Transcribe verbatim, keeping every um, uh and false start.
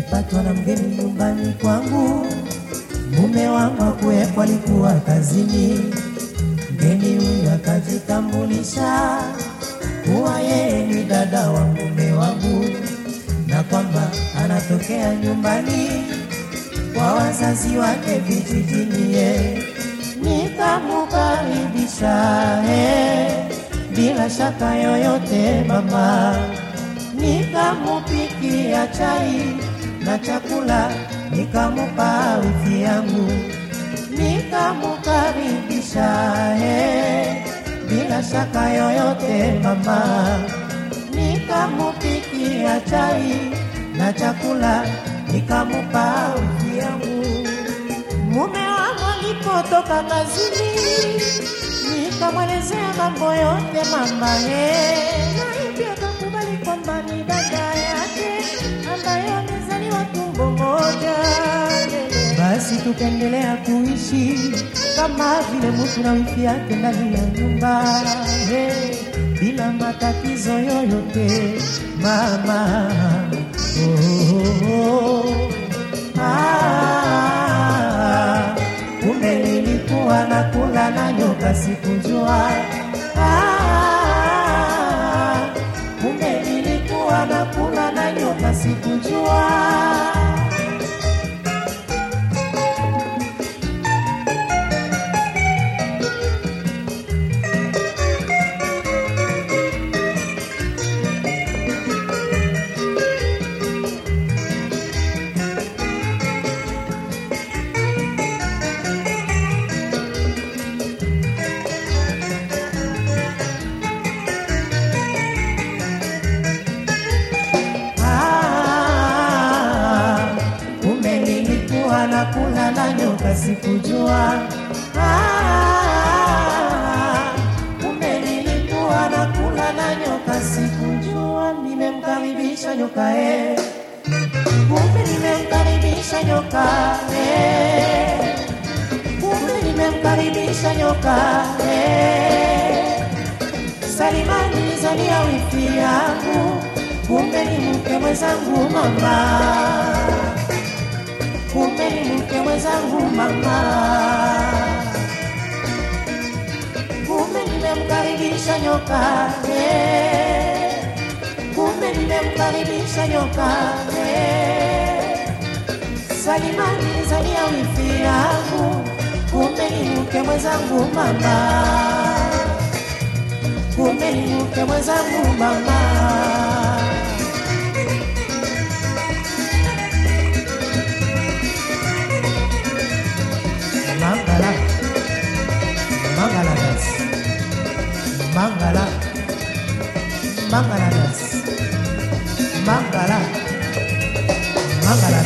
nilipatwa na mgeni nyumbani kwangu. Mume wangu hakuwepo, alikuwa kazini. Mgeni huyu akajitambulisha kuwa yeye ni dada wa mume wangu, na kwamba anatokea nyumbani kwa wazazi wake vijijini. Ye nikamukaribisha he, bila shaka yoyote mama, nikamupikia chai na chakula, nikamupa wifi yangu, nikamukaribisha he, bila shaka yoyote mama, nikamupikia chai na chakula, nikamupa wifi yangu. Mume wangu alipotoka kazini, nikamwelezea mambo yote mama he, na hivyo akakubali kwamba ni dada yake ambaye amezaliwa tumbo moja. Basi tukaendelea kuishi kama vile mtu na wifi yake ndani ya nyumba he, bila matatizo yoyote mama. Oh, oh, oh. Ah, kumbe nilikuwa nakula na nyoka sikujua. Ah, kumbe nilikuwa nakula na nyoka sikujua. Nakula na nyoka sikujua. Ah, kumbe nilikuwa nakula na nyoka sikujua. Nimemkaribisha nyoka eh, kumbe nimemkaribisha nyoka eh, kumbe nimemkaribisha nyoka eh. Salima nilizalia wifi yangu, kumbe ni mke mwenzangu mama, kumbe ni mke mwenzangu mama, kumbe nimemkaribisha nyoka eh, kumbe nimemkaribisha nyoka eh. Salima nilizalia wifi yangu, kumbe ni mke mwenzangu mama, kumbe ni mke mwenzangu mama. Mangala, Mangala dance, Mangala, Mangala dance, Mangala, Mangala.